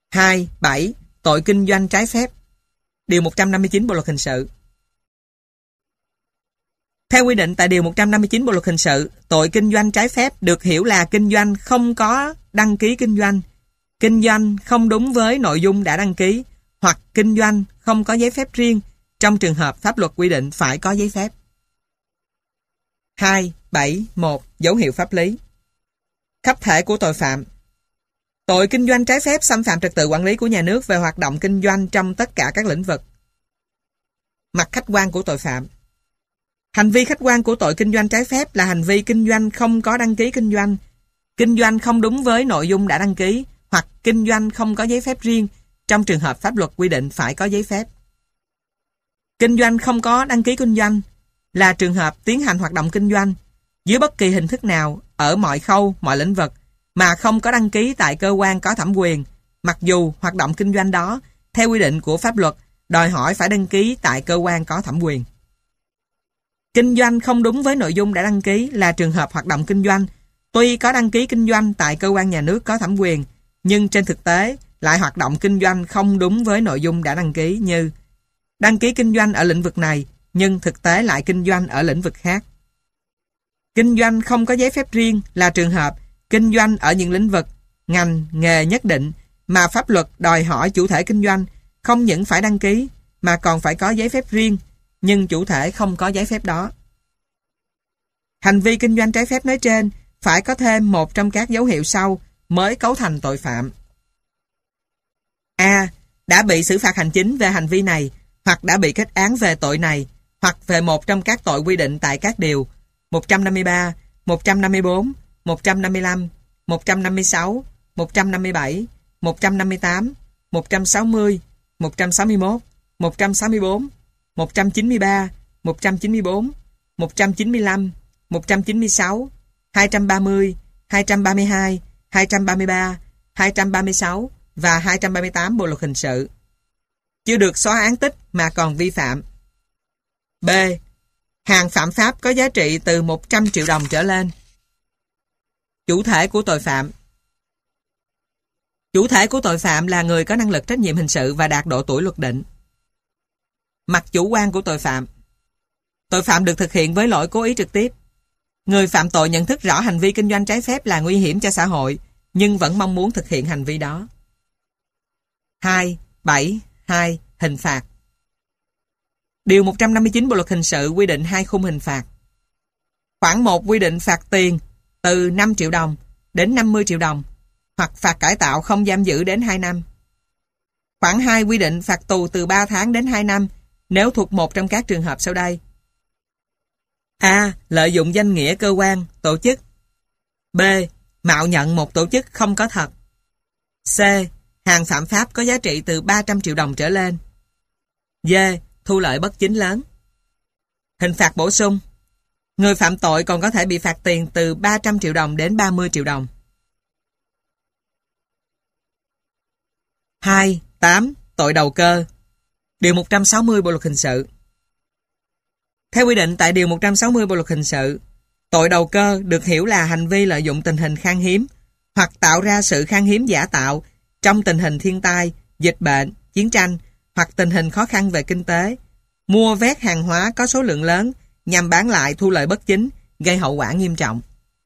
2. 7. Tội kinh doanh trái phép. Điều 159 Bộ luật hình sự. Theo quy định tại Điều 159 Bộ luật hình sự, tội kinh doanh trái phép được hiểu là kinh doanh không có đăng ký kinh doanh không đúng với nội dung đã đăng ký, hoặc kinh doanh không có giấy phép riêng, trong trường hợp pháp luật quy định phải có giấy phép. 2. 7. 1. Dấu hiệu pháp lý. Khắp thể của tội phạm. Tội kinh doanh trái phép xâm phạm trật tự quản lý của nhà nước về hoạt động kinh doanh trong tất cả các lĩnh vực. Mặt khách quan của tội phạm. Hành vi khách quan của tội kinh doanh trái phép là hành vi kinh doanh không có đăng ký kinh doanh không đúng với nội dung đã đăng ký, hoặc kinh doanh không có giấy phép riêng, trong trường hợp pháp luật quy định phải có giấy phép. Kinh doanh không có đăng ký kinh doanh là trường hợp tiến hành hoạt động kinh doanh dưới bất kỳ hình thức nào, ở mọi khâu, mọi lĩnh vực, mà không có đăng ký tại cơ quan có thẩm quyền, mặc dù hoạt động kinh doanh đó, theo quy định của pháp luật, đòi hỏi phải đăng ký tại cơ quan có thẩm quyền. Kinh doanh không đúng với nội dung đã đăng ký là trường hợp hoạt động kinh doanh tuy có đăng ký kinh doanh tại cơ quan nhà nước có thẩm quyền, nhưng trên thực tế lại hoạt động kinh doanh không đúng với nội dung đã đăng ký, như đăng ký kinh doanh ở lĩnh vực này nhưng thực tế lại kinh doanh ở lĩnh vực khác. Kinh doanh không có giấy phép riêng là trường hợp kinh doanh ở những lĩnh vực, ngành, nghề nhất định mà pháp luật đòi hỏi chủ thể kinh doanh không những phải đăng ký mà còn phải có giấy phép riêng, nhưng chủ thể không có giấy phép đó. Hành vi kinh doanh trái phép nói trên phải có thêm một trong các dấu hiệu sau mới cấu thành tội phạm. A. Đã bị xử phạt hành chính về hành vi này, hoặc đã bị kết án về tội này, hoặc về một trong các tội quy định tại các điều 153, 154, 155, 156, 157, 158, 160, 161, 164, 193, 194, 195, 196, 230, 232, 233, 236 và 238 Bộ luật hình sự. Chưa được xóa án tích mà còn vi phạm. B. Hàng phạm pháp có giá trị từ 100 triệu đồng trở lên. Chủ thể của tội phạm. Chủ thể của tội phạm là người có năng lực trách nhiệm hình sự và đạt độ tuổi luật định. Mặt chủ quan của tội phạm. Tội phạm được thực hiện với lỗi cố ý trực tiếp. Người phạm tội nhận thức rõ hành vi kinh doanh trái phép là nguy hiểm cho xã hội, nhưng vẫn mong muốn thực hiện hành vi đó. 2. 7. 2. Hình phạt. Điều 159 Bộ luật hình sự quy định 2 khung hình phạt. Khoản 1 quy định phạt tiền từ 5 triệu đồng đến 50 triệu đồng, hoặc phạt cải tạo không giam giữ đến 2 năm. Khoản 2 quy định phạt tù từ 3 tháng đến 2 năm nếu thuộc một trong các trường hợp sau đây. A. Lợi dụng danh nghĩa cơ quan, tổ chức. B. Mạo nhận một tổ chức không có thật. C. Hàng phạm pháp có giá trị từ 300 triệu đồng trở lên. D. Thu lợi bất chính lớn. Hình phạt bổ sung. Người phạm tội còn có thể bị phạt tiền từ 300 triệu đồng đến 30 triệu đồng. 2. 8. Tội đầu cơ. Điều 160 Bộ luật hình sự. Theo quy định tại Điều 160 Bộ luật hình sự, tội đầu cơ được hiểu là hành vi lợi dụng tình hình khan hiếm hoặc tạo ra sự khan hiếm giả tạo trong tình hình thiên tai, dịch bệnh, chiến tranh hoặc tình hình khó khăn về kinh tế, mua vét hàng hóa có số lượng lớn nhằm bán lại thu lợi bất chính, gây hậu quả nghiêm trọng.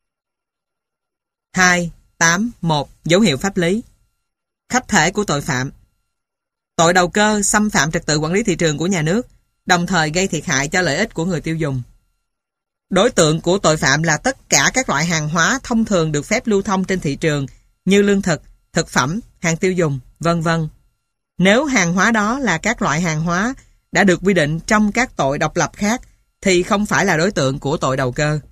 2. 8. 1. Dấu hiệu pháp lý. Khách thể của tội phạm. Tội đầu cơ xâm phạm trật tự quản lý thị trường của nhà nước, đồng thời gây thiệt hại cho lợi ích của người tiêu dùng. Đối tượng của tội phạm là tất cả các loại hàng hóa thông thường được phép lưu thông trên thị trường như lương thực, thực phẩm, hàng tiêu dùng, v.v. Nếu hàng hóa đó là các loại hàng hóa đã được quy định trong các tội độc lập khác thì không phải là đối tượng của tội đầu cơ.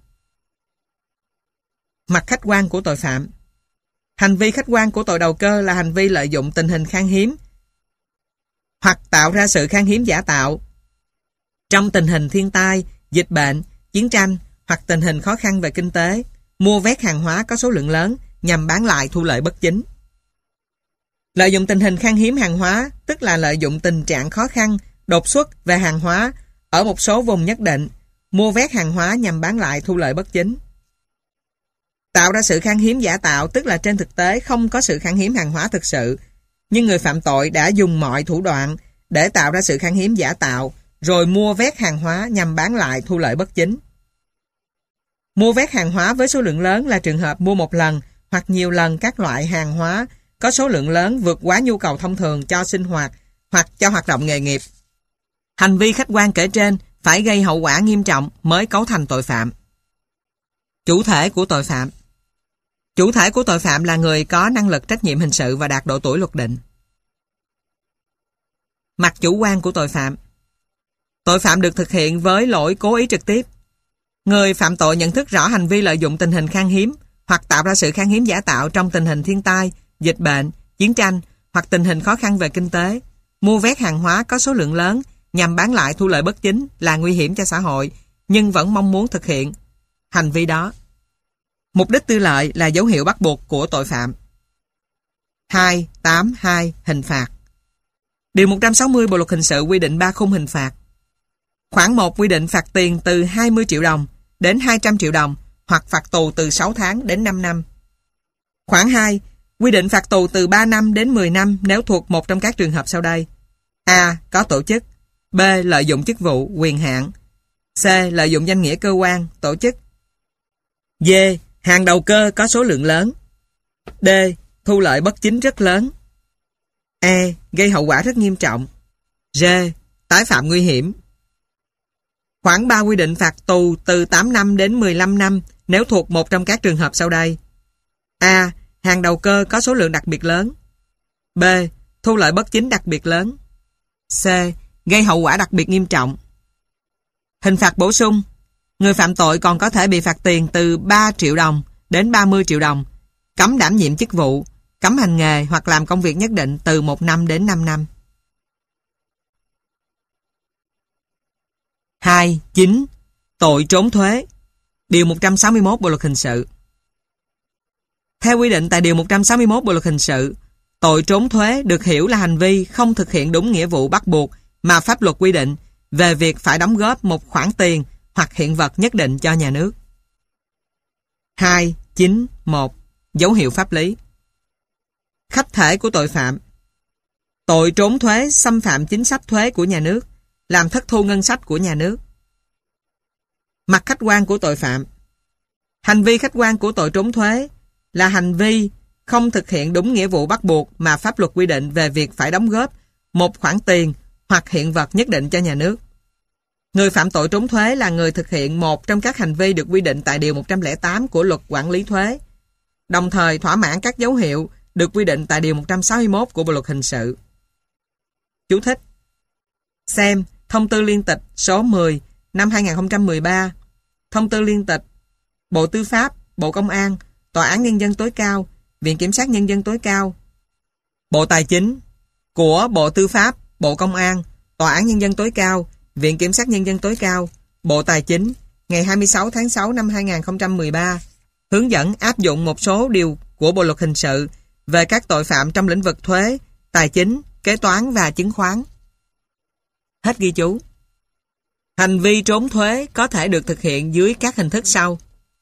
Mặt khách quan của tội phạm. Hành vi khách quan của tội đầu cơ là hành vi lợi dụng tình hình khan hiếm hoặc tạo ra sự khan hiếm giả tạo trong tình hình thiên tai, dịch bệnh, chiến tranh hoặc tình hình khó khăn về kinh tế, mua vét hàng hóa có số lượng lớn nhằm bán lại thu lợi bất chính. Lợi dụng tình hình khan hiếm hàng hóa tức là lợi dụng tình trạng khó khăn, đột xuất về hàng hóa ở một số vùng nhất định, mua vét hàng hóa nhằm bán lại thu lợi bất chính. Tạo ra sự khan hiếm giả tạo tức là trên thực tế không có sự khan hiếm hàng hóa thực sự, Nhưng người phạm tội đã dùng mọi thủ đoạn để tạo ra sự khan hiếm giả tạo, rồi mua vét hàng hóa nhằm bán lại thu lợi bất chính. Mua vét hàng hóa với số lượng lớn là trường hợp mua một lần hoặc nhiều lần các loại hàng hóa có số lượng lớn vượt quá nhu cầu thông thường cho sinh hoạt hoặc cho hoạt động nghề nghiệp. Hành vi khách quan kể trên phải gây hậu quả nghiêm trọng mới cấu thành tội phạm. Chủ thể của tội phạm. Chủ thể của tội phạm là người có năng lực trách nhiệm hình sự và đạt độ tuổi luật định. Mặt chủ quan của tội phạm. Tội phạm được thực hiện với lỗi cố ý trực tiếp. Người phạm tội nhận thức rõ hành vi lợi dụng tình hình khan hiếm hoặc tạo ra sự khan hiếm giả tạo trong tình hình thiên tai, dịch bệnh, chiến tranh hoặc tình hình khó khăn về kinh tế, mua vét hàng hóa có số lượng lớn nhằm bán lại thu lợi bất chính là nguy hiểm cho xã hội, nhưng vẫn mong muốn thực hiện hành vi đó. Mục đích tư lợi là dấu hiệu bắt buộc của tội phạm. 282. Hình phạt. Điều 160 Bộ luật hình sự quy định 3 khung hình phạt. Khoản 1 quy định phạt tiền từ 20 triệu đồng đến 200 triệu đồng hoặc phạt tù từ 6 tháng đến 5 năm. Khoản 2 quy định phạt tù từ 3 năm đến 10 năm nếu thuộc một trong các trường hợp sau đây. A. Có tổ chức. B. Lợi dụng chức vụ, quyền hạn. C. Lợi dụng danh nghĩa cơ quan, tổ chức. D. Hàng đầu cơ có số lượng lớn. D. Thu lợi bất chính rất lớn. E. Gây hậu quả rất nghiêm trọng. G. Tái phạm nguy hiểm. Khoản 3 quy định phạt tù từ 8 năm đến 15 năm nếu thuộc một trong các trường hợp sau đây. A. Hàng đầu cơ có số lượng đặc biệt lớn. B. Thu lợi bất chính đặc biệt lớn. C. Gây hậu quả đặc biệt nghiêm trọng. Hình phạt bổ sung. Người phạm tội còn có thể bị phạt tiền từ 3 triệu đồng đến 30 triệu đồng, cấm đảm nhiệm chức vụ, cấm hành nghề hoặc làm công việc nhất định từ 1 năm đến 5 năm. 2.9. Tội trốn thuế. Điều 161 Bộ luật hình sự. Theo quy định tại Điều 161 Bộ luật hình sự, tội trốn thuế được hiểu là hành vi không thực hiện đúng nghĩa vụ bắt buộc mà pháp luật quy định về việc phải đóng góp một khoản tiền hoặc hiện vật nhất định cho nhà nước. 2.9.1. Dấu hiệu pháp lý. Khách thể của tội phạm. Tội trốn thuế xâm phạm chính sách thuế của nhà nước, làm thất thu ngân sách của nhà nước. Mặt khách quan của tội phạm. Hành vi khách quan của tội trốn thuế là hành vi không thực hiện đúng nghĩa vụ bắt buộc mà pháp luật quy định về việc phải đóng góp một khoản tiền hoặc hiện vật nhất định cho nhà nước. Người phạm tội trốn thuế là người thực hiện một trong các hành vi được quy định tại Điều 108 của Luật Quản lý thuế, đồng thời thỏa mãn các dấu hiệu được quy định tại Điều 161 của Bộ luật hình sự. Chú thích: xem Thông tư liên tịch số 10 năm 2013, Thông tư liên tịch Bộ Tư pháp, Bộ Công an, Tòa án Nhân dân tối cao, Viện Kiểm sát Nhân dân tối cao, Bộ Tài chính của Bộ Tư pháp, Bộ Công an, Tòa án Nhân dân tối cao, Viện Kiểm sát Nhân dân tối cao, Bộ Tài chính ngày 26 tháng 6 năm 2013, hướng dẫn áp dụng một số điều của Bộ luật hình sự về các tội phạm trong lĩnh vực thuế, tài chính, kế toán và chứng khoán. Hết ghi chú. Hành vi trốn thuế có thể được thực hiện dưới các hình thức sau.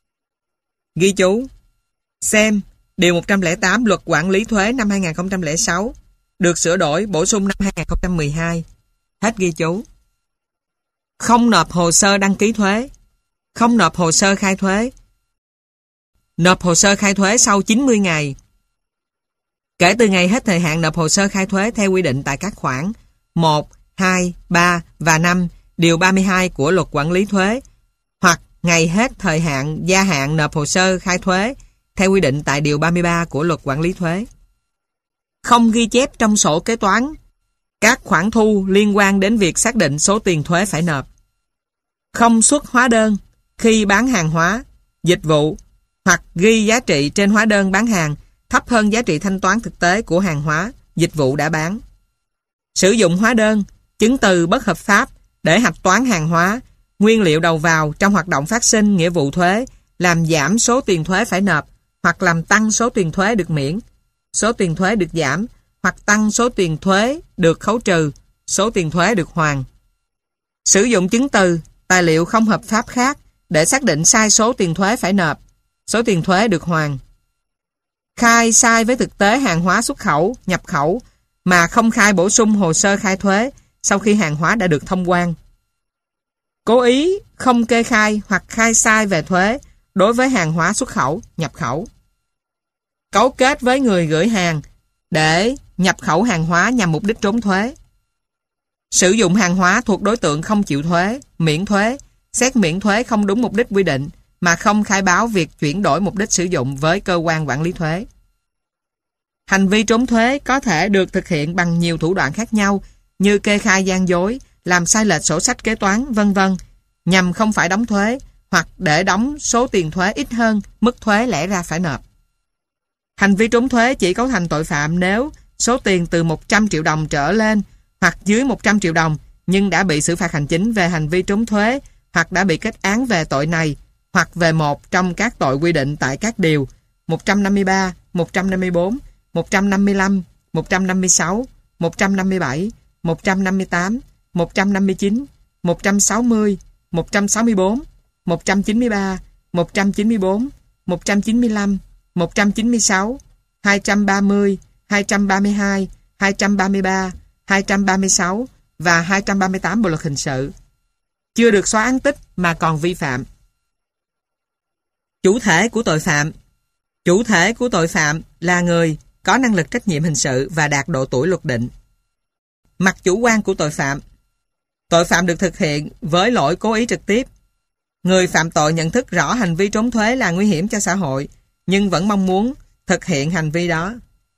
Ghi chú: xem Điều 108 Luật Quản lý thuế năm 2006, được sửa đổi bổ sung năm 2012. Hết ghi chú. Không nộp hồ sơ đăng ký thuế, không nộp hồ sơ khai thuế, nộp hồ sơ khai thuế sau 90 ngày. Kể từ ngày hết thời hạn nộp hồ sơ khai thuế theo quy định tại các khoản 1, 2, 3 và 5 Điều 32 của Luật Quản lý thuế, hoặc ngày hết thời hạn gia hạn nộp hồ sơ khai thuế theo quy định tại Điều 33 của Luật Quản lý thuế. Không ghi chép trong sổ kế toán các khoản thu liên quan đến việc xác định số tiền thuế phải nộp. Không xuất hóa đơn khi bán hàng hóa, dịch vụ hoặc ghi giá trị trên hóa đơn bán hàng thấp hơn giá trị thanh toán thực tế của hàng hóa, dịch vụ đã bán. Sử dụng hóa đơn, chứng từ bất hợp pháp để hạch toán hàng hóa, nguyên liệu đầu vào trong hoạt động phát sinh nghĩa vụ thuế, làm giảm số tiền thuế phải nộp hoặc làm tăng số tiền thuế được miễn, số tiền thuế được giảm hoặc tăng số tiền thuế được khấu trừ, số tiền thuế được hoàn. Sử dụng chứng từ, tài liệu không hợp pháp khác để xác định sai số tiền thuế phải nộp, số tiền thuế được hoàn. Khai sai với thực tế hàng hóa xuất khẩu, nhập khẩu mà không khai bổ sung hồ sơ khai thuế sau khi hàng hóa đã được thông quan. Cố ý không kê khai hoặc khai sai về thuế đối với hàng hóa xuất khẩu, nhập khẩu. Cấu kết với người gửi hàng để nhập khẩu hàng hóa nhằm mục đích trốn thuế. Sử dụng hàng hóa thuộc đối tượng không chịu thuế, miễn thuế, xét miễn thuế không đúng mục đích quy định mà không khai báo việc chuyển đổi mục đích sử dụng với cơ quan quản lý thuế. Hành vi trốn thuế có thể được thực hiện bằng nhiều thủ đoạn khác nhau như kê khai gian dối, làm sai lệch sổ sách kế toán, vân vân, nhằm không phải đóng thuế hoặc để đóng số tiền thuế ít hơn mức thuế lẽ ra phải nộp. Hành vi trốn thuế chỉ cấu thành tội phạm nếu số tiền từ 100 triệu đồng trở lên hoặc dưới 100 triệu đồng nhưng đã bị xử phạt hành chính về hành vi trốn thuế hoặc đã bị kết án về tội này hoặc về một trong các tội quy định tại các điều 153, 154, 155, 156, 157, 158, 159, 160, 164, 193, 194, 195, 196, 230, 232, 233, 236 và 238 Bộ luật hình sự. Chưa được xóa án tích mà còn vi phạm. Chủ thể của tội phạm. Chủ thể của tội phạm là người có năng lực trách nhiệm hình sự và đạt độ tuổi luật định. Mặt chủ quan của tội phạm. Tội phạm được thực hiện với lỗi cố ý trực tiếp. Người phạm tội nhận thức rõ hành vi trốn thuế là nguy hiểm cho xã hội, nhưng vẫn mong muốn thực hiện hành vi đó.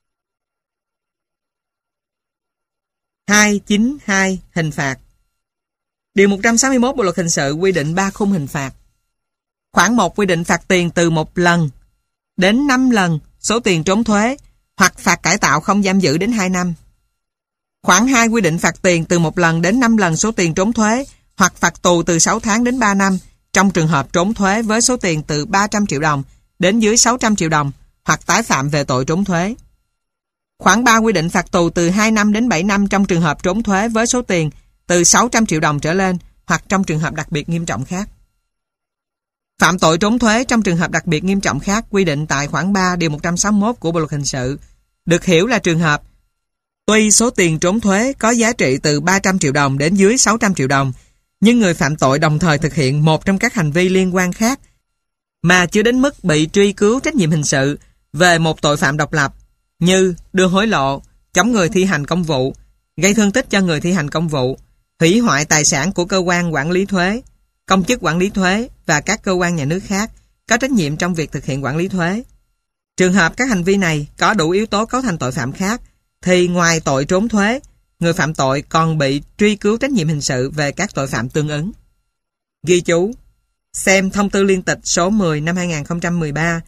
292. Hình phạt. Điều 161 Bộ luật hình sự quy định 3 khung hình phạt. Khoản 1 quy định phạt tiền từ 1 lần đến 5 lần số tiền trốn thuế hoặc phạt cải tạo không giam giữ đến 2 năm. Khoản 2 quy định phạt tiền từ 1 lần đến 5 lần số tiền trốn thuế hoặc phạt tù từ 6 tháng đến 3 năm trong trường hợp trốn thuế với số tiền từ 300 triệu đồng đến dưới 600 triệu đồng hoặc tái phạm về tội trốn thuế. Khoản 3 quy định phạt tù từ 2 năm đến 7 năm trong trường hợp trốn thuế với số tiền từ 600 triệu đồng trở lên hoặc trong trường hợp đặc biệt nghiêm trọng khác. Phạm tội trốn thuế trong trường hợp đặc biệt nghiêm trọng khác quy định tại khoản 3 điều 161 của Bộ luật hình sự được hiểu là trường hợp tuy số tiền trốn thuế có giá trị từ 300 triệu đồng đến dưới 600 triệu đồng, nhưng người phạm tội đồng thời thực hiện một trong các hành vi liên quan khác mà chưa đến mức bị truy cứu trách nhiệm hình sự về một tội phạm độc lập như đưa hối lộ, chống người thi hành công vụ, gây thương tích cho người thi hành công vụ, hủy hoại tài sản của cơ quan quản lý thuế, công chức quản lý thuế và các cơ quan nhà nước khác có trách nhiệm trong việc thực hiện quản lý thuế. Trường hợp các hành vi này có đủ yếu tố cấu thành tội phạm khác thì ngoài tội trốn thuế, người phạm tội còn bị truy cứu trách nhiệm hình sự về các tội phạm tương ứng. Ghi chú: xem thông tư liên tịch số 10 năm 2013,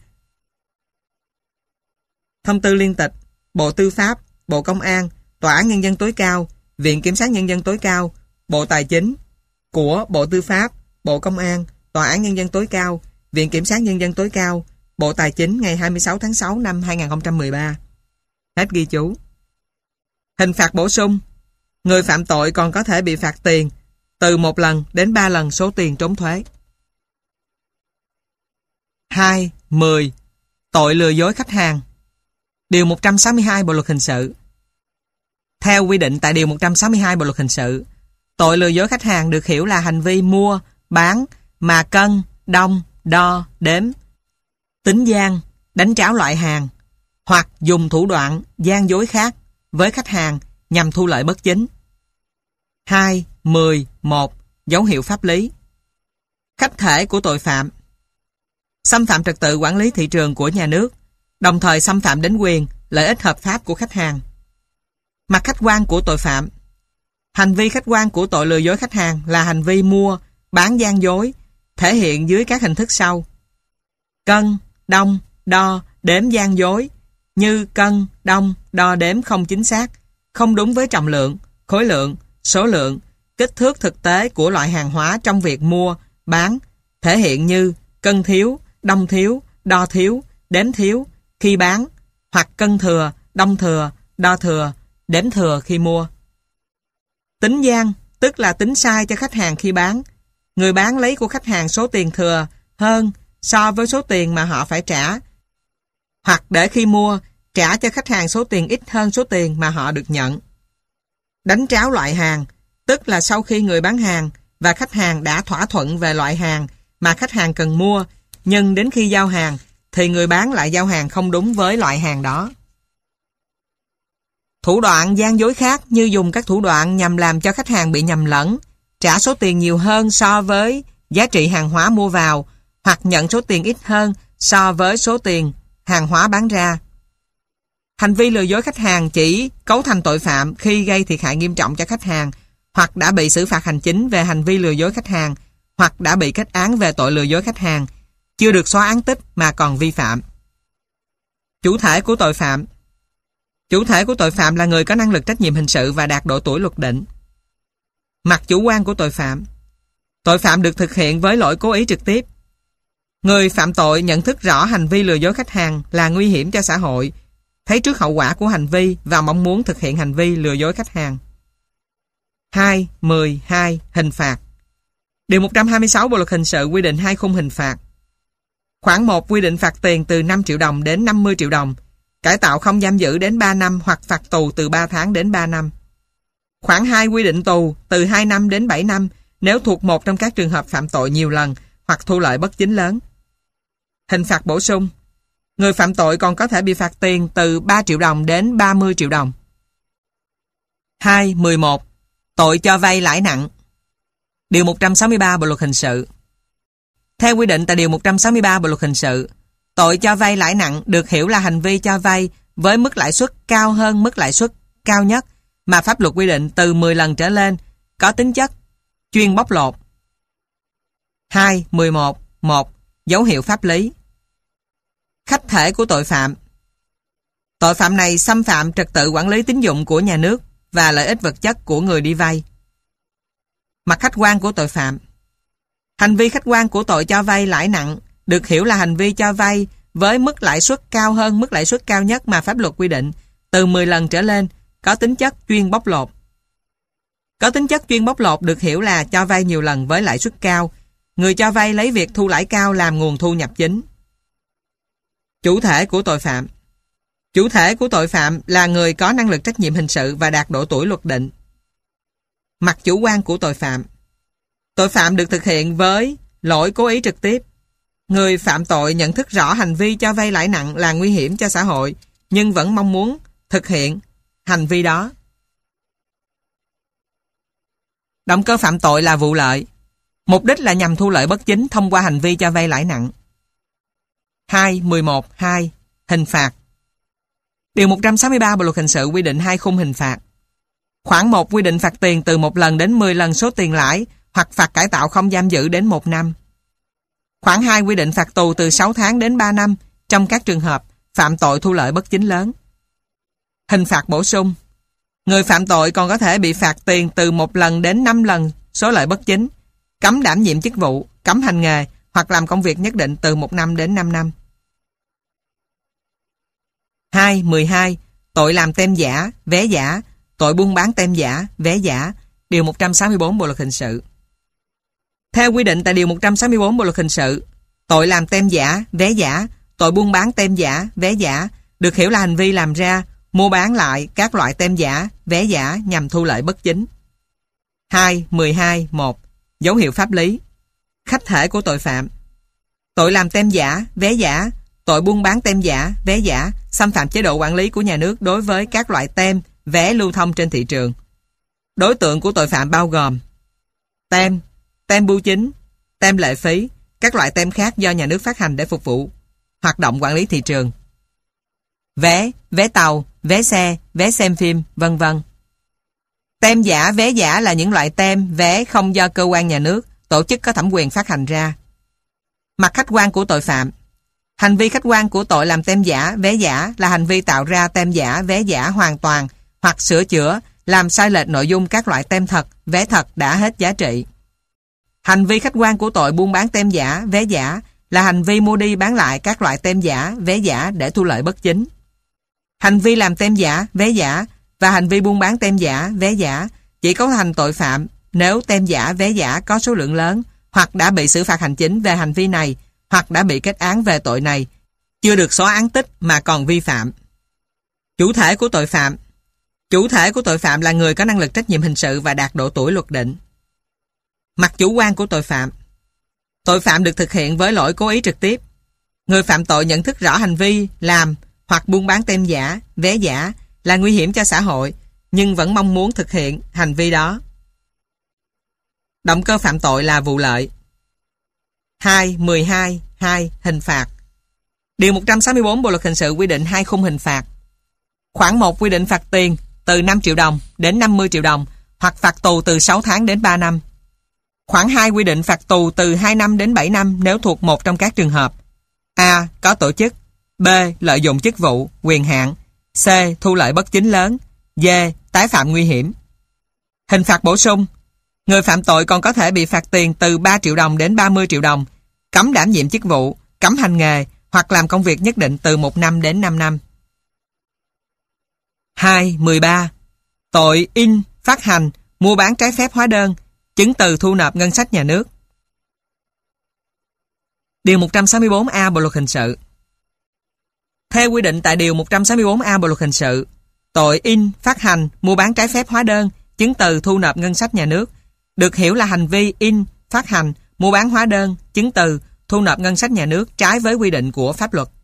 thông tư liên tịch Bộ Tư pháp, Bộ Công an, Tòa án Nhân dân tối cao, Viện Kiểm sát Nhân dân tối cao, Bộ Tài chính của Bộ Tư pháp, Bộ Công an, Tòa án Nhân dân tối cao, Viện Kiểm sát Nhân dân tối cao, Bộ Tài chính ngày 26 tháng 6 năm 2013. Hết ghi chú. Hình phạt bổ sung. Người phạm tội còn có thể bị phạt tiền từ 1 lần đến 3 lần số tiền trốn thuế. 2.10. Tội lừa dối khách hàng. Điều 162 Bộ luật hình sự. Theo quy định tại Điều 162 Bộ luật hình sự, tội lừa dối khách hàng được hiểu là hành vi mua, bán mà cân, đong, đo, đếm, tính gian, đánh tráo loại hàng hoặc dùng thủ đoạn gian dối khác với khách hàng nhằm thu lợi bất chính. 2.10.1. Dấu hiệu pháp lý. Khách thể của tội phạm. Xâm phạm trật tự quản lý thị trường của nhà nước, đồng thời xâm phạm đến quyền, lợi ích hợp pháp của khách hàng. Mặt khách quan của tội phạm. Hành vi khách quan của tội lừa dối khách hàng là hành vi mua, bán gian dối, thể hiện dưới các hình thức sau: cân, đong, đo, đếm gian dối, như cân, đong, đo đếm không chính xác, không đúng với trọng lượng, khối lượng, số lượng, kích thước thực tế của loại hàng hóa trong việc mua, bán, thể hiện như cân thiếu, đong thiếu, đo thiếu, đếm thiếu khi bán, hoặc cân thừa, đong thừa, đo thừa, đếm thừa khi mua. Tính gian, tức là tính sai cho khách hàng khi bán. Người bán lấy của khách hàng số tiền thừa hơn so với số tiền mà họ phải trả, hoặc để khi mua trả cho khách hàng số tiền ít hơn số tiền mà họ được nhận. Đánh tráo loại hàng, tức là sau khi người bán hàng và khách hàng đã thỏa thuận về loại hàng mà khách hàng cần mua, nhưng đến khi giao hàng thì người bán lại giao hàng không đúng với loại hàng đó. Thủ đoạn gian dối khác như dùng các thủ đoạn nhằm làm cho khách hàng bị nhầm lẫn, trả số tiền nhiều hơn so với giá trị hàng hóa mua vào, hoặc nhận số tiền ít hơn so với số tiền hàng hóa bán ra. Hành vi lừa dối khách hàng chỉ cấu thành tội phạm khi gây thiệt hại nghiêm trọng cho khách hàng, hoặc đã bị xử phạt hành chính về hành vi lừa dối khách hàng, hoặc đã bị kết án về tội lừa dối khách hàng, chưa được xóa án tích mà còn vi phạm. Chủ thể của tội phạm. Chủ thể của tội phạm là người có năng lực trách nhiệm hình sự và đạt độ tuổi luật định. Mặt chủ quan của tội phạm. Tội phạm được thực hiện với lỗi cố ý trực tiếp. Người phạm tội nhận thức rõ hành vi lừa dối khách hàng là nguy hiểm cho xã hội, thấy trước hậu quả của hành vi và mong muốn thực hiện hành vi lừa dối khách hàng. 2.10.2 Hình phạt. Điều 126 Bộ luật hình sự quy định 2 khung hình phạt. Khoản 1 quy định phạt tiền từ 5 triệu đồng đến 50 triệu đồng, cải tạo không giam giữ đến 3 năm hoặc phạt tù từ 3 tháng đến 3 năm. Khoản 2 quy định tù từ 2 năm đến 7 năm nếu thuộc một trong các trường hợp phạm tội nhiều lần hoặc thu lợi bất chính lớn. Hình phạt bổ sung. Người phạm tội còn có thể bị phạt tiền từ 3 triệu đồng đến 30 triệu đồng. 2.11 Tội cho vay lãi nặng. Điều 163 Bộ luật hình sự. Theo quy định tại Điều 163 Bộ luật hình sự, tội cho vay lãi nặng được hiểu là hành vi cho vay với mức lãi suất cao hơn mức lãi suất cao nhất mà pháp luật quy định từ 10 lần trở lên, có tính chất chuyên bóc lột. 2.11.1 Dấu hiệu pháp lý. Khách thể của tội phạm. Tội phạm này xâm phạm trật tự quản lý tín dụng của nhà nước và lợi ích vật chất của người đi vay. Mặt khách quan của tội phạm. Hành vi khách quan của tội cho vay lãi nặng được hiểu là hành vi cho vay với mức lãi suất cao hơn mức lãi suất cao nhất mà pháp luật quy định từ 10 lần trở lên, có tính chất chuyên bóc lột. Có tính chất chuyên bóc lột được hiểu là cho vay nhiều lần với lãi suất cao. Người cho vay lấy việc thu lãi cao làm nguồn thu nhập chính. Chủ thể của tội phạm. Chủ thể của tội phạm là người có năng lực trách nhiệm hình sự và đạt độ tuổi luật định. Mặt chủ quan của tội phạm. Tội phạm được thực hiện với lỗi cố ý trực tiếp. Người phạm tội nhận thức rõ hành vi cho vay lãi nặng là nguy hiểm cho xã hội, nhưng vẫn mong muốn thực hiện hành vi đó. Động cơ phạm tội là vụ lợi. Mục đích là nhằm thu lợi bất chính thông qua hành vi cho vay lãi nặng. 2.11.2 Hình phạt. Điều 163 Bộ luật hình sự quy định 2 khung hình phạt. Khoản 1 quy định phạt tiền từ 1 lần đến 10 lần số tiền lãi hoặc phạt cải tạo không giam giữ đến 1 năm. Khoản 2 quy định phạt tù từ 6 tháng đến 3 năm trong các trường hợp phạm tội thu lợi bất chính lớn. Hình phạt bổ sung. Người phạm tội còn có thể bị phạt tiền từ 1 lần đến 5 lần số lợi bất chính, cấm đảm nhiệm chức vụ, cấm hành nghề hoặc làm công việc nhất định từ 1 năm đến 5 năm. 2.12 Tội làm tem giả, vé giả, tội buôn bán tem giả, vé giả. Điều 164 Bộ luật hình sự. Theo quy định tại Điều 164 Bộ luật hình sự, tội làm tem giả, vé giả, tội buôn bán tem giả, vé giả được hiểu là hành vi làm ra, mua bán lại các loại tem giả, vé giả nhằm thu lợi bất chính. 2.12.1 Dấu hiệu pháp lý. Khách thể của tội phạm. Tội làm tem giả, vé giả, tội buôn bán tem giả, vé giả xâm phạm chế độ quản lý của nhà nước đối với các loại tem, vé lưu thông trên thị trường. Đối tượng của tội phạm bao gồm tem, tem bưu chính, tem lệ phí, các loại tem khác do nhà nước phát hành để phục vụ hoạt động quản lý thị trường. Vé, vé tàu, vé xe, vé xem phim, vân vân. Tem giả, vé giả là những loại tem, vé không do cơ quan nhà nước, tổ chức có thẩm quyền phát hành ra. Mặt khách quan của tội phạm. Hành vi khách quan của tội làm tem giả, vé giả là hành vi tạo ra tem giả, vé giả hoàn toàn hoặc sửa chữa, làm sai lệch nội dung các loại tem thật, vé thật đã hết giá trị. Hành vi khách quan của tội buôn bán tem giả, vé giả là hành vi mua đi bán lại các loại tem giả, vé giả để thu lợi bất chính. Hành vi làm tem giả, vé giả và hành vi buôn bán tem giả, vé giả chỉ cấu thành tội phạm nếu tem giả, vé giả có số lượng lớn hoặc đã bị xử phạt hành chính về hành vi này hoặc đã bị kết án về tội này, chưa được xóa án tích mà còn vi phạm. Chủ thể của tội phạm. Chủ thể của tội phạm là người có năng lực trách nhiệm hình sự và đạt độ tuổi luật định. Mặt chủ quan của tội phạm. Tội phạm được thực hiện với lỗi cố ý trực tiếp. Người phạm tội nhận thức rõ hành vi làm hoặc buôn bán tem giả, vé giả là nguy hiểm cho xã hội, nhưng vẫn mong muốn thực hiện hành vi đó. Động cơ phạm tội là vụ lợi. 2.12.2 Hình phạt. Điều 164 Bộ luật hình sự quy định 2 khung hình phạt. Khoản 1 quy định phạt tiền từ 5 triệu đồng đến 50 triệu đồng hoặc phạt tù từ 6 tháng đến 3 năm. Khoản 2 quy định phạt tù từ 2 năm đến 7 năm nếu thuộc một trong các trường hợp: A. Có tổ chức, B. Lợi dụng chức vụ, quyền hạn, C. Thu lợi bất chính lớn, D. Tái phạm nguy hiểm. Hình phạt bổ sung. Người phạm tội còn có thể bị phạt tiền từ 3 triệu đồng đến 30 triệu đồng, cấm đảm nhiệm chức vụ, cấm hành nghề hoặc làm công việc nhất định từ 1 năm đến 5 năm. 2.13 Tội in, phát hành, mua bán trái phép hóa đơn, chứng từ thu nộp ngân sách nhà nước. Điều 164A Bộ luật hình sự. Theo quy định tại Điều 164A Bộ luật hình sự, tội in, phát hành, mua bán trái phép hóa đơn, chứng từ thu nộp ngân sách nhà nước được hiểu là hành vi in, phát hành, mua bán hóa đơn, chứng từ thu nộp ngân sách nhà nước trái với quy định của pháp luật.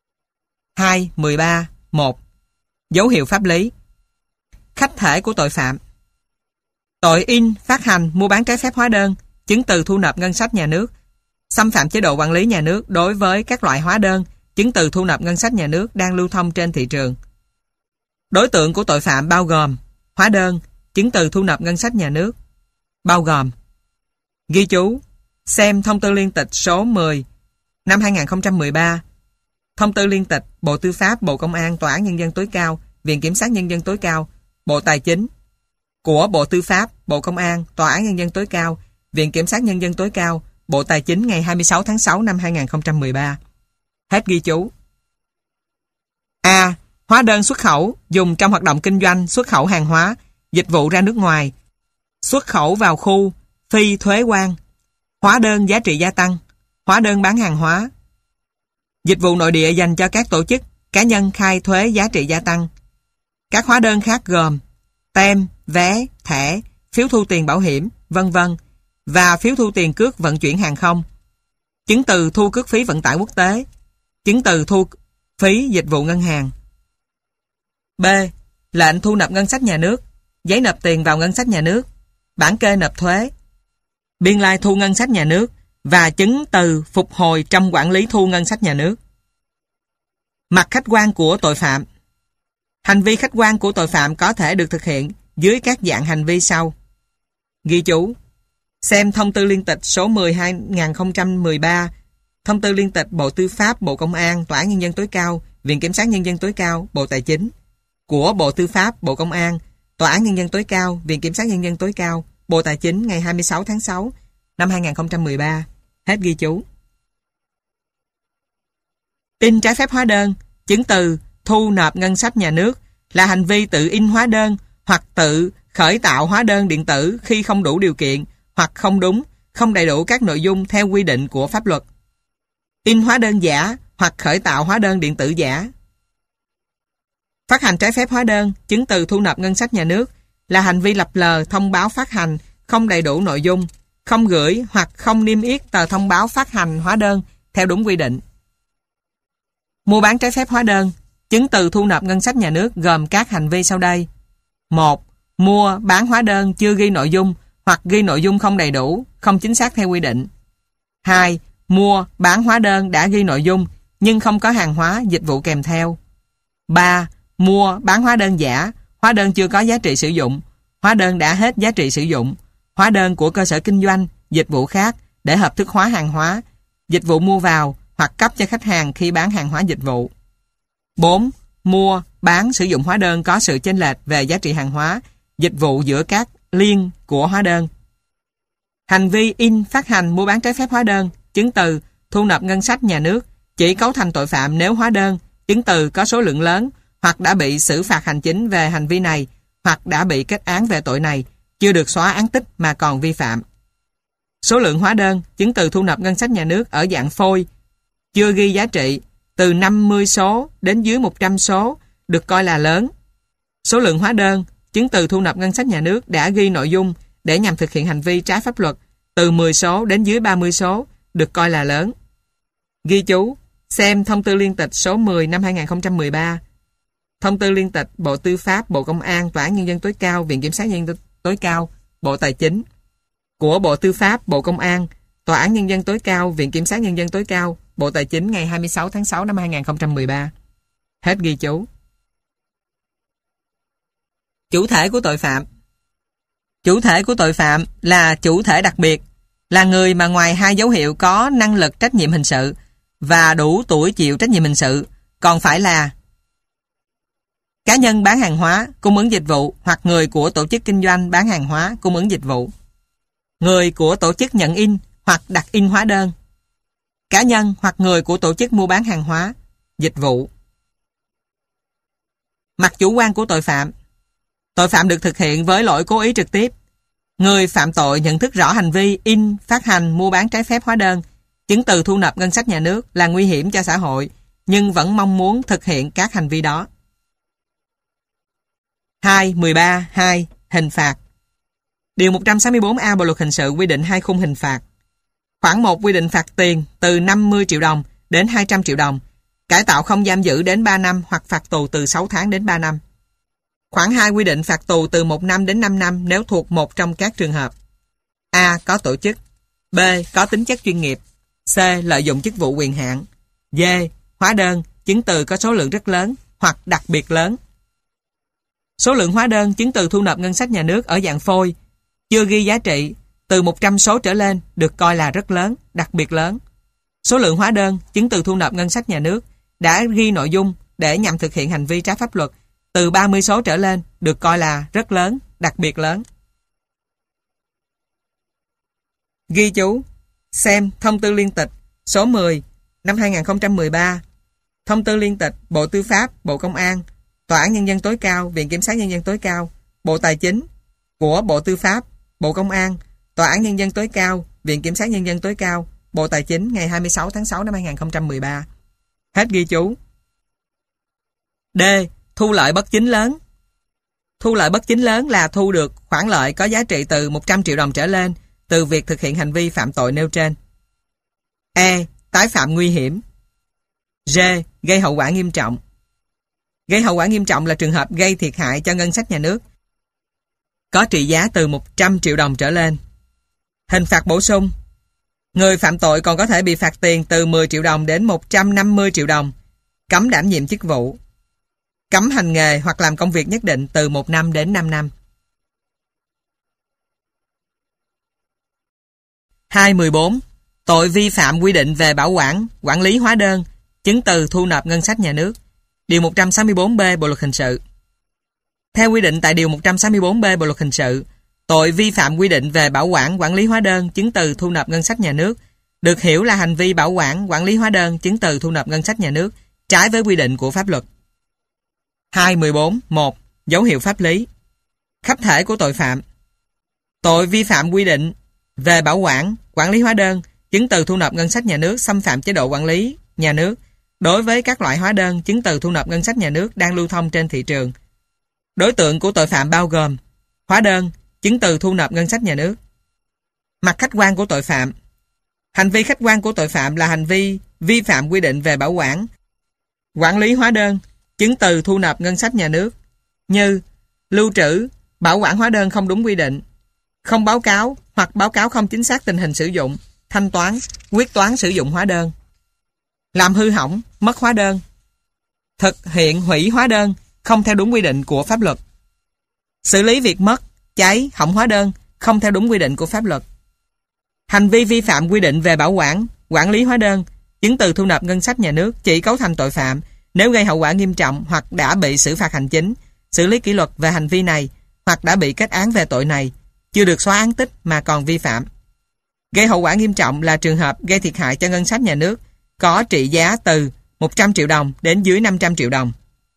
2.13.1 Dấu hiệu pháp lý. Khách thể của tội phạm. Tội in, phát hành, mua bán trái phép hóa đơn, chứng từ thu nộp ngân sách nhà nước xâm phạm chế độ quản lý nhà nước đối với các loại hóa đơn, chứng từ thu nộp ngân sách nhà nước đang lưu thông trên thị trường. Đối tượng của tội phạm bao gồm hóa đơn, chứng từ thu nộp ngân sách nhà nước, bao gồm ghi chú, xem thông tư liên tịch số 10 năm 2013, thông tư liên tịch Bộ Tư pháp, Bộ Công an, Tòa án Nhân dân tối cao, Viện Kiểm sát Nhân dân tối cao, Bộ Tài chính, của Bộ Tư pháp, Bộ Công an, Tòa án Nhân dân tối cao, Viện Kiểm sát Nhân dân tối cao, Bộ Tài chính ngày 26 tháng 6 năm 2013. Hết ghi chú. A. Hóa đơn xuất khẩu dùng trong hoạt động kinh doanh xuất khẩu hàng hóa, dịch vụ ra nước ngoài, xuất khẩu vào khu phi thuế quan, hóa đơn giá trị gia tăng, hóa đơn bán hàng hóa, dịch vụ nội địa dành cho các tổ chức, cá nhân khai thuế giá trị gia tăng. Các hóa đơn khác gồm tem, vé, thẻ, phiếu thu tiền bảo hiểm, v.v. và phiếu thu tiền cước vận chuyển hàng không, chứng từ thu cước phí vận tải quốc tế, chứng từ thu phí dịch vụ ngân hàng. B. Lệnh thu nộp ngân sách nhà nước, giấy nộp tiền vào ngân sách nhà nước, bản kê nộp thuế, biên lai thu ngân sách nhà nước và chứng từ phục hồi trong quản lý thu ngân sách nhà nước. Mặt khách quan của tội phạm. Hành vi khách quan của tội phạm có thể được thực hiện dưới các dạng hành vi sau. Ghi chú, xem thông tư liên tịch số 10/2013, thông tư liên tịch Bộ Tư pháp, Bộ Công an, Tòa án Nhân dân tối cao, Viện Kiểm sát Nhân dân tối cao, Bộ Tài chính, của Bộ Tư pháp, Bộ Công an, Tòa án Nhân dân tối cao, Viện Kiểm sát Nhân dân tối cao, Bộ Tài chính ngày 26 tháng 6 năm 2013. Hết ghi chú. In trái phép hóa đơn, chứng từ thu nộp ngân sách nhà nước là hành vi tự in hóa đơn hoặc tự khởi tạo hóa đơn điện tử khi không đủ điều kiện hoặc không đúng, không đầy đủ các nội dung theo quy định của pháp luật. In hóa đơn giả hoặc khởi tạo hóa đơn điện tử giả. Phát hành trái phép hóa đơn, chứng từ thu nộp ngân sách nhà nước là hành vi lập lờ thông báo phát hành không đầy đủ nội dung, không gửi hoặc không niêm yết tờ thông báo phát hành hóa đơn theo đúng quy định. Mua bán trái phép hóa đơn, chứng từ thu nộp ngân sách nhà nước gồm các hành vi sau đây. 1. Mua, bán hóa đơn chưa ghi nội dung hoặc ghi nội dung không đầy đủ, không chính xác theo quy định. 2. Mua, bán hóa đơn đã ghi nội dung nhưng không có hàng hóa, dịch vụ kèm theo. 3. Mua, bán hóa đơn giả, hóa đơn chưa có giá trị sử dụng, hóa đơn đã hết giá trị sử dụng, hóa đơn của cơ sở kinh doanh, dịch vụ khác để hợp thức hóa hàng hóa, dịch vụ mua vào hoặc cấp cho khách hàng khi bán hàng hóa dịch vụ. 4. Mua, bán, sử dụng hóa đơn có sự chênh lệch về giá trị hàng hóa, dịch vụ giữa các liên của hóa đơn. Hành vi in, phát hành, mua bán trái phép hóa đơn, chứng từ, thu nộp ngân sách nhà nước chỉ cấu thành tội phạm nếu hóa đơn, chứng từ có số lượng lớn hoặc đã bị xử phạt hành chính về hành vi này hoặc đã bị kết án về tội này, chưa được xóa án tích mà còn vi phạm. Số lượng hóa đơn, chứng từ thu nộp ngân sách nhà nước ở dạng phôi chưa ghi giá trị từ 50 số đến dưới 100 số được coi là lớn. Số lượng hóa đơn, chứng từ thu nộp ngân sách nhà nước đã ghi nội dung để nhằm thực hiện hành vi trái pháp luật từ 10 số đến dưới 30 số được coi là lớn. Ghi chú, xem Thông tư liên tịch số 10 năm 2013, Thông tư liên tịch Bộ Tư pháp, Bộ Công an, Tòa án Nhân dân tối cao, Viện Kiểm sát Nhân dân tối cao, Bộ Tài chính, của Bộ Tư pháp, Bộ Công an, Tòa án Nhân dân tối cao, Viện Kiểm sát Nhân dân tối cao, Bộ Tài chính ngày 26 tháng 6 năm 2013. Hết ghi chú. Chủ thể của tội phạm. Chủ thể của tội phạm là chủ thể đặc biệt, là người mà ngoài hai dấu hiệu có năng lực trách nhiệm hình sự và đủ tuổi chịu trách nhiệm hình sự, còn phải là cá nhân bán hàng hóa, cung ứng dịch vụ hoặc người của tổ chức kinh doanh bán hàng hóa, cung ứng dịch vụ, người của tổ chức nhận in hoặc đặt in hóa đơn, cá nhân hoặc người của tổ chức mua bán hàng hóa, dịch vụ. Mặt chủ quan của tội phạm. Tội phạm được thực hiện với lỗi cố ý trực tiếp. Người phạm tội nhận thức rõ hành vi in, phát hành, mua bán trái phép hóa đơn, chứng từ thu nộp ngân sách nhà nước là nguy hiểm cho xã hội, nhưng vẫn mong muốn thực hiện các hành vi đó. 2.13.2. Hình phạt. Điều 164A Bộ luật hình sự quy định 2 khung hình phạt. Khoản 1 quy định phạt tiền từ 50 triệu đồng đến 200 triệu đồng, cải tạo không giam giữ đến 3 năm hoặc phạt tù từ 6 tháng đến 3 năm. Khoản 2 quy định phạt tù từ 1 năm đến 5 năm nếu thuộc một trong các trường hợp: A. Có tổ chức, B. Có tính chất chuyên nghiệp, C. Lợi dụng chức vụ quyền hạn, D. Hóa đơn, chứng từ có số lượng rất lớn hoặc đặc biệt lớn. Số lượng hóa đơn, chứng từ thu nộp ngân sách nhà nước ở dạng phôi chưa ghi giá trị từ 100 số trở lên được coi là rất lớn, đặc biệt lớn. Số lượng hóa đơn, chứng từ thu nộp ngân sách nhà nước đã ghi nội dung để nhằm thực hiện hành vi trái pháp luật từ 30 số trở lên được coi là rất lớn, đặc biệt lớn. Ghi chú, xem Thông tư liên tịch số 10 năm 2013, Thông tư liên tịch Bộ Tư pháp, Bộ Công an, Tòa án Nhân dân tối cao, Viện Kiểm sát Nhân dân tối cao, Bộ Tài chính, của Bộ Tư pháp, Bộ Công an, Tòa án Nhân dân tối cao, Viện Kiểm sát Nhân dân tối cao, Bộ Tài chính ngày 26 tháng 6 năm 2013. Hết ghi chú. D. Thu lợi bất chính lớn. Thu lợi bất chính lớn là thu được khoản lợi có giá trị từ 100 triệu đồng trở lên từ việc thực hiện hành vi phạm tội nêu trên. E. Tái phạm nguy hiểm. G. Gây hậu quả nghiêm trọng. Gây hậu quả nghiêm trọng là trường hợp gây thiệt hại cho ngân sách nhà nước có trị giá từ 100 triệu đồng trở lên. Hình phạt bổ sung. Người phạm tội còn có thể bị phạt tiền từ 10 triệu đồng đến 150 triệu đồng, cấm đảm nhiệm chức vụ, cấm hành nghề hoặc làm công việc nhất định từ 1 năm đến 5 năm. 2.14. Tội vi phạm quy định về bảo quản, quản lý hóa đơn, chứng từ thu nộp ngân sách nhà nước. Điều 164B Bộ luật hình sự. Theo quy định tại Điều 164B Bộ luật hình sự, tội vi phạm quy định về bảo quản, quản lý hóa đơn, chứng từ thu nộp ngân sách nhà nước được hiểu là hành vi bảo quản, quản lý hóa đơn, chứng từ thu nộp ngân sách nhà nước trái với quy định của pháp luật. 2.14.1. Dấu hiệu pháp lý. Khách thể của tội phạm. Tội vi phạm quy định về bảo quản, quản lý hóa đơn, chứng từ thu nộp ngân sách nhà nước xâm phạm chế độ quản lý nhà nước đối với các loại hóa đơn, chứng từ thu nộp ngân sách nhà nước đang lưu thông trên thị trường. Đối tượng của tội phạm bao gồm hóa đơn, chứng từ thu nộp ngân sách nhà nước. Mặt khách quan của tội phạm. Hành vi khách quan của tội phạm là hành vi vi phạm quy định về bảo quản, quản lý hóa đơn, chứng từ thu nộp ngân sách nhà nước như lưu trữ, bảo quản hóa đơn không đúng quy định, không báo cáo hoặc báo cáo không chính xác tình hình sử dụng, thanh toán, quyết toán sử dụng hóa đơn, làm hư hỏng, mất hóa đơn, thực hiện hủy hóa đơn không theo đúng quy định của pháp luật, xử lý việc mất, cháy, hỏng hóa đơn không theo đúng quy định của pháp luật. Hành vi vi phạm quy định về bảo quản, quản lý hóa đơn, chứng từ thu nộp ngân sách nhà nước chỉ cấu thành tội phạm nếu gây hậu quả nghiêm trọng hoặc đã bị xử phạt hành chính, xử lý kỷ luật về hành vi này hoặc đã bị kết án về tội này, chưa được xóa án tích mà còn vi phạm. Gây hậu quả nghiêm trọng là trường hợp gây thiệt hại cho ngân sách nhà nước có trị giá từ 100 triệu đồng đến dưới 500 triệu đồng.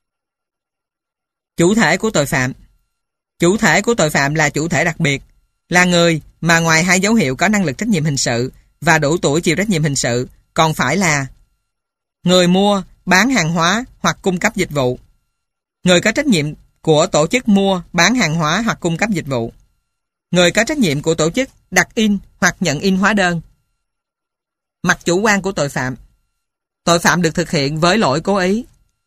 Chủ thể của tội phạm. Chủ thể của tội phạm là chủ thể đặc biệt, là người mà ngoài hai dấu hiệu có năng lực trách nhiệm hình sự và đủ tuổi chịu trách nhiệm hình sự, còn phải là người mua, bán hàng hóa hoặc cung cấp dịch vụ, Người có trách nhiệm của tổ chức mua, bán hàng hóa hoặc cung cấp dịch vụ. Người có trách nhiệm của tổ chức đặt in hoặc nhận in hóa đơn. Mặt chủ quan của tội phạm. Tội phạm được thực hiện với lỗi cố ý.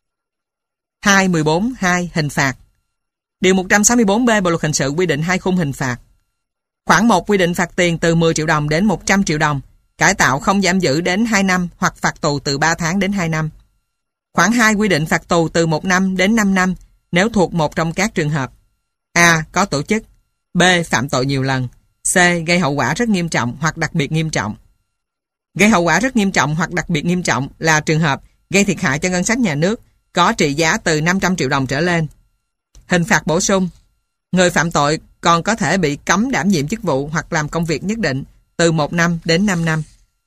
2.14.2 Hình phạt. Điều 164B Bộ luật hình sự quy định 2 khung hình phạt. Khoản 1 quy định phạt tiền từ 10 triệu đồng đến 100 triệu đồng, cải tạo không giam giữ đến 2 năm hoặc phạt tù từ 3 tháng đến 2 năm. Khoản 2 quy định phạt tù từ 1 năm đến 5 năm nếu thuộc một trong các trường hợp: A. Có tổ chức, B. Phạm tội nhiều lần, C. Gây hậu quả rất nghiêm trọng hoặc đặc biệt nghiêm trọng. Gây hậu quả rất nghiêm trọng hoặc đặc biệt nghiêm trọng là trường hợp gây thiệt hại cho ngân sách nhà nước có trị giá từ 500 triệu đồng trở lên. Hình phạt bổ sung: người phạm tội còn có thể bị cấm đảm nhiệm chức vụ hoặc làm công việc nhất định từ 1 năm đến 5 năm.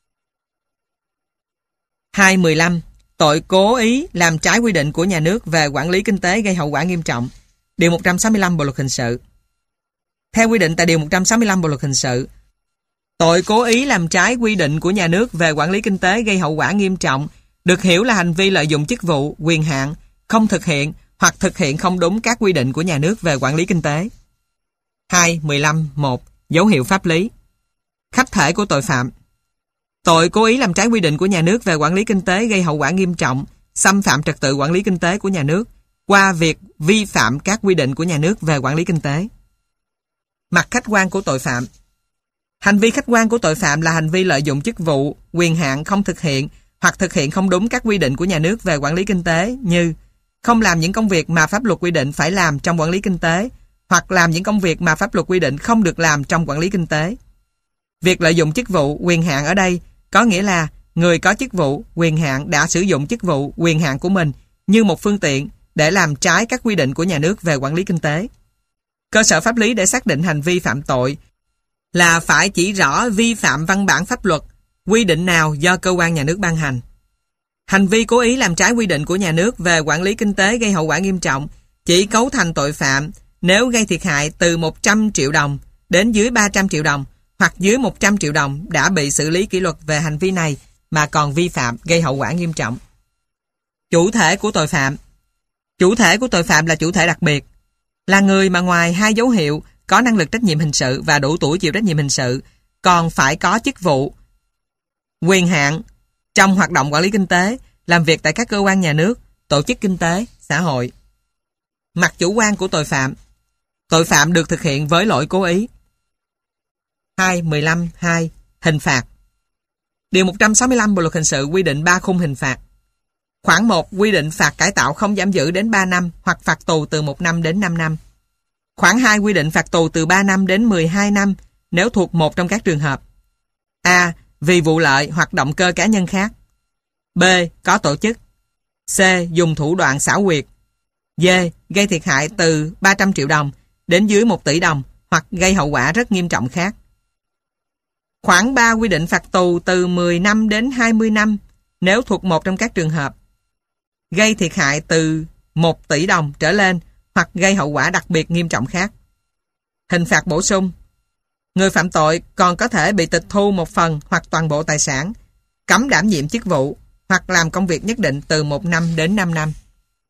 2.15 Tội cố ý làm trái quy định của nhà nước về quản lý kinh tế gây hậu quả nghiêm trọng. Điều 165 Bộ luật hình sự. Theo quy định tại Điều 165 Bộ luật hình sự, tội cố ý làm trái quy định của nhà nước về quản lý kinh tế gây hậu quả nghiêm trọng được hiểu là hành vi lợi dụng chức vụ, quyền hạn, không thực hiện hoặc thực hiện không đúng các quy định của nhà nước về quản lý kinh tế. 2.15.1 Dấu hiệu pháp lý. Khách thể của tội phạm. Tội cố ý làm trái quy định của nhà nước về quản lý kinh tế gây hậu quả nghiêm trọng, xâm phạm trật tự quản lý kinh tế của nhà nước qua việc vi phạm các quy định của nhà nước về quản lý kinh tế. Mặt khách quan của tội phạm. Hành vi khách quan của tội phạm là hành vi lợi dụng chức vụ, quyền hạn không thực hiện hoặc thực hiện không đúng các quy định của nhà nước về quản lý kinh tế như không làm những công việc mà pháp luật quy định phải làm trong quản lý kinh tế hoặc làm những công việc mà pháp luật quy định không được làm trong quản lý kinh tế. Việc lợi dụng chức vụ, quyền hạn ở đây có nghĩa là người có chức vụ, quyền hạn đã sử dụng chức vụ, quyền hạn của mình như một phương tiện để làm trái các quy định của nhà nước về quản lý kinh tế. Cơ sở pháp lý để xác định hành vi phạm tội là phải chỉ rõ vi phạm văn bản pháp luật, quy định nào do cơ quan nhà nước ban hành. Hành vi cố ý làm trái quy định của nhà nước về quản lý kinh tế gây hậu quả nghiêm trọng chỉ cấu thành tội phạm nếu gây thiệt hại từ 100 triệu đồng đến dưới 300 triệu đồng hoặc dưới 100 triệu đồng đã bị xử lý kỷ luật về hành vi này mà còn vi phạm gây hậu quả nghiêm trọng. Chủ thể của tội phạm. Chủ thể của tội phạm là chủ thể đặc biệt, là người mà ngoài hai dấu hiệu có năng lực trách nhiệm hình sự và đủ tuổi chịu trách nhiệm hình sự còn phải có chức vụ, quyền hạn trong hoạt động quản lý kinh tế, làm việc tại các cơ quan nhà nước, tổ chức kinh tế, xã hội. Mặt chủ quan của tội phạm. Tội phạm được thực hiện với lỗi cố ý. 2.15.2 Hình phạt. Điều 165 Bộ luật hình sự quy định 3 khung hình phạt. Khoản 1 quy định phạt cải tạo không giam giữ đến 3 năm hoặc phạt tù từ 1 năm đến 5 năm. Khoản 2 quy định phạt tù từ 3 năm đến 12 năm nếu thuộc một trong các trường hợp: A. Vì vụ lợi hoặc động cơ cá nhân khác, B. Có tổ chức, C. Dùng thủ đoạn xảo quyệt, D. Gây thiệt hại từ 300 triệu đồng đến dưới 1 tỷ đồng hoặc gây hậu quả rất nghiêm trọng khác. Khoản 3 quy định phạt tù từ 10 năm đến 20 năm nếu thuộc một trong các trường hợp: gây thiệt hại từ 1 tỷ đồng trở lên hoặc gây hậu quả đặc biệt nghiêm trọng khác. Hình phạt bổ sung. Người phạm tội còn có thể bị tịch thu một phần hoặc toàn bộ tài sản, cấm đảm nhiệm chức vụ hoặc làm công việc nhất định từ 1 năm đến 5 năm.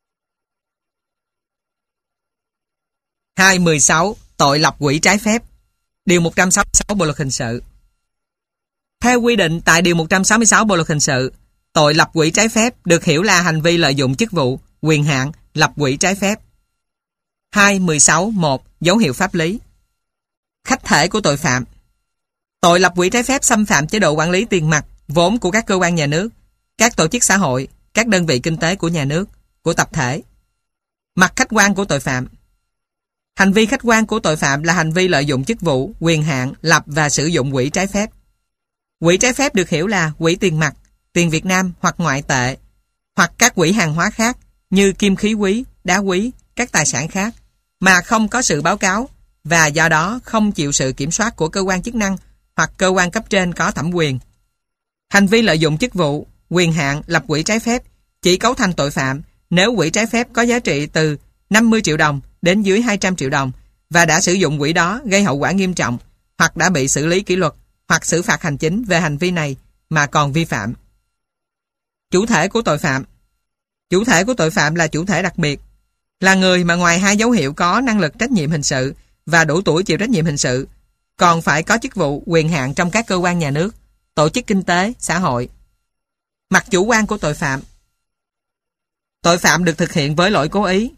2.16 Tội lập quỹ trái phép. Điều 166 Bộ luật hình sự. Theo quy định tại Điều 166 Bộ luật hình sự, tội lập quỹ trái phép được hiểu là hành vi lợi dụng chức vụ, quyền hạn, lập quỹ trái phép. 2.16.1 Dấu hiệu pháp lý. Khách thể của tội phạm. Tội lập quỹ trái phép xâm phạm chế độ quản lý tiền mặt, vốn của các cơ quan nhà nước, các tổ chức xã hội, các đơn vị kinh tế của nhà nước, của tập thể. Mặt khách quan của tội phạm. Hành vi khách quan của tội phạm là hành vi lợi dụng chức vụ, quyền hạn, lập và sử dụng quỹ trái phép. Quỹ trái phép được hiểu là quỹ tiền mặt, tiền Việt Nam hoặc ngoại tệ, hoặc các quỹ hàng hóa khác như kim khí quý, đá quý, các tài sản khác, mà không có sự báo cáo và do đó không chịu sự kiểm soát của cơ quan chức năng hoặc cơ quan cấp trên có thẩm quyền. Hành vi lợi dụng chức vụ, quyền hạn, lập quỹ trái phép chỉ cấu thành tội phạm nếu quỹ trái phép có giá trị từ 50 triệu đồng đến dưới 200 triệu đồng và đã sử dụng quỹ đó gây hậu quả nghiêm trọng hoặc đã bị xử lý kỷ luật hoặc xử phạt hành chính về hành vi này mà còn vi phạm. Chủ thể của tội phạm. Chủ thể của tội phạm là chủ thể đặc biệt, là người mà ngoài hai dấu hiệu có năng lực trách nhiệm hình sự và đủ tuổi chịu trách nhiệm hình sự, còn phải có chức vụ, quyền hạn trong các cơ quan nhà nước, tổ chức kinh tế, xã hội. Mặt chủ quan của tội phạm. Tội phạm được thực hiện với lỗi cố ý.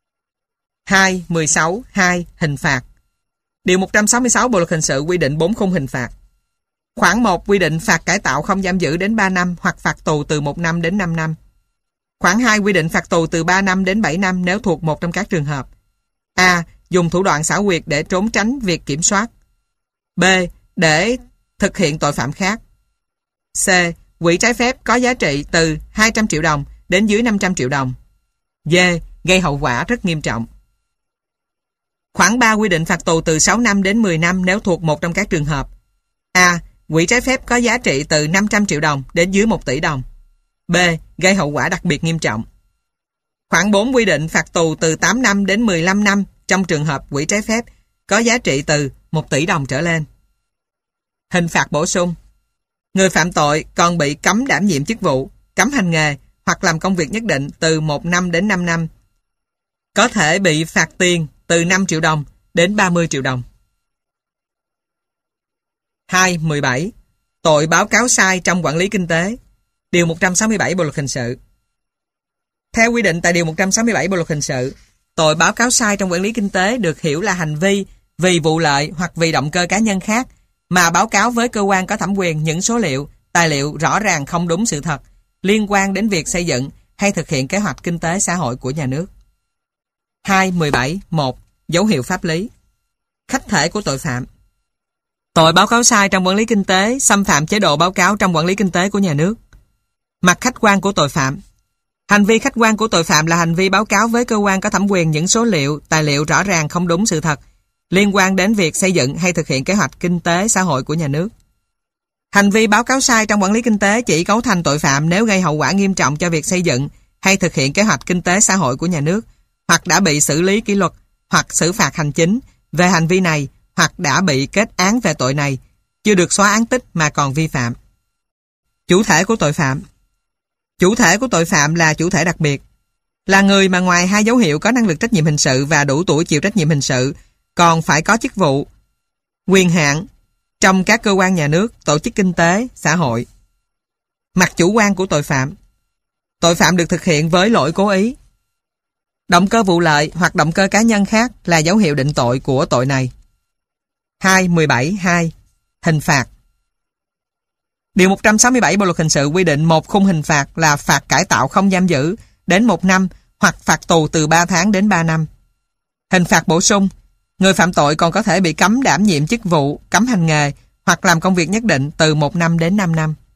2.16.2 Hình phạt. Điều 166 Bộ luật hình sự quy định 4 khung hình phạt. Khoản 1 quy định phạt cải tạo không giam giữ đến 3 năm hoặc phạt tù từ 1 năm đến 5 năm. Khoản 2 quy định phạt tù từ 3 năm đến 7 năm nếu thuộc một trong các trường hợp: A. Dùng thủ đoạn xảo quyệt để trốn tránh việc kiểm soát. B. Để thực hiện tội phạm khác. C. Quỹ trái phép có giá trị từ 200 triệu đồng đến dưới 500 triệu đồng. D. Gây hậu quả rất nghiêm trọng. Khoản 3 quy định phạt tù từ 6 năm đến 10 năm nếu thuộc một trong các trường hợp: A. Quỹ trái phép có giá trị từ 500 triệu đồng đến dưới 1 tỷ đồng. B. Gây hậu quả đặc biệt nghiêm trọng. Khoản 4 quy định phạt tù từ 8 năm đến 15 năm trong trường hợp quỹ trái phép có giá trị từ 1 tỷ đồng trở lên. Hình phạt bổ sung. Người phạm tội còn bị cấm đảm nhiệm chức vụ, cấm hành nghề hoặc làm công việc nhất định từ 1 năm đến 5 năm. Có thể bị phạt tiền từ 5 triệu đồng đến 30 triệu đồng. 2.17 Tội báo cáo sai trong quản lý kinh tế. Điều 167 Bộ luật hình sự. Theo quy định tại Điều 167 Bộ luật hình sự, tội báo cáo sai trong quản lý kinh tế được hiểu là hành vi vì vụ lợi hoặc vì động cơ cá nhân khác mà báo cáo với cơ quan có thẩm quyền những số liệu, tài liệu rõ ràng không đúng sự thật liên quan đến việc xây dựng hay thực hiện kế hoạch kinh tế xã hội của nhà nước. 2.17.1 Dấu hiệu pháp lý. Khách thể của tội phạm. Tội báo cáo sai trong quản lý kinh tế xâm phạm chế độ báo cáo trong quản lý kinh tế của nhà nước. Mặt khách quan của tội phạm. Hành vi khách quan của tội phạm là hành vi báo cáo với cơ quan có thẩm quyền những số liệu, tài liệu rõ ràng không đúng sự thật liên quan đến việc xây dựng hay thực hiện kế hoạch kinh tế xã hội của nhà nước. Hành vi báo cáo sai trong quản lý kinh tế chỉ cấu thành tội phạm nếu gây hậu quả nghiêm trọng cho việc xây dựng hay thực hiện kế hoạch kinh tế xã hội của nhà nước, hoặc đã bị xử lý kỷ luật hoặc xử phạt hành chính về hành vi này, hoặc đã bị kết án về tội này, chưa được xóa án tích mà còn vi phạm. Chủ thể của tội phạm. Chủ thể của tội phạm là chủ thể đặc biệt, là người mà ngoài hai dấu hiệu có năng lực trách nhiệm hình sự và đủ tuổi chịu trách nhiệm hình sự, còn phải có chức vụ, quyền hạn trong các cơ quan nhà nước, tổ chức kinh tế, xã hội. Mặt chủ quan của tội phạm. Tội phạm được thực hiện với lỗi cố ý. Động cơ vụ lợi hoặc động cơ cá nhân khác là dấu hiệu định tội của tội này. 2.17.2 Hình phạt. Điều 167 Bộ luật hình sự quy định một khung hình phạt là phạt cải tạo không giam giữ đến 1 năm hoặc phạt tù từ 3 tháng đến 3 năm. Hình phạt bổ sung. Người phạm tội còn có thể bị cấm đảm nhiệm chức vụ, cấm hành nghề hoặc làm công việc nhất định từ 1 năm đến 5 năm.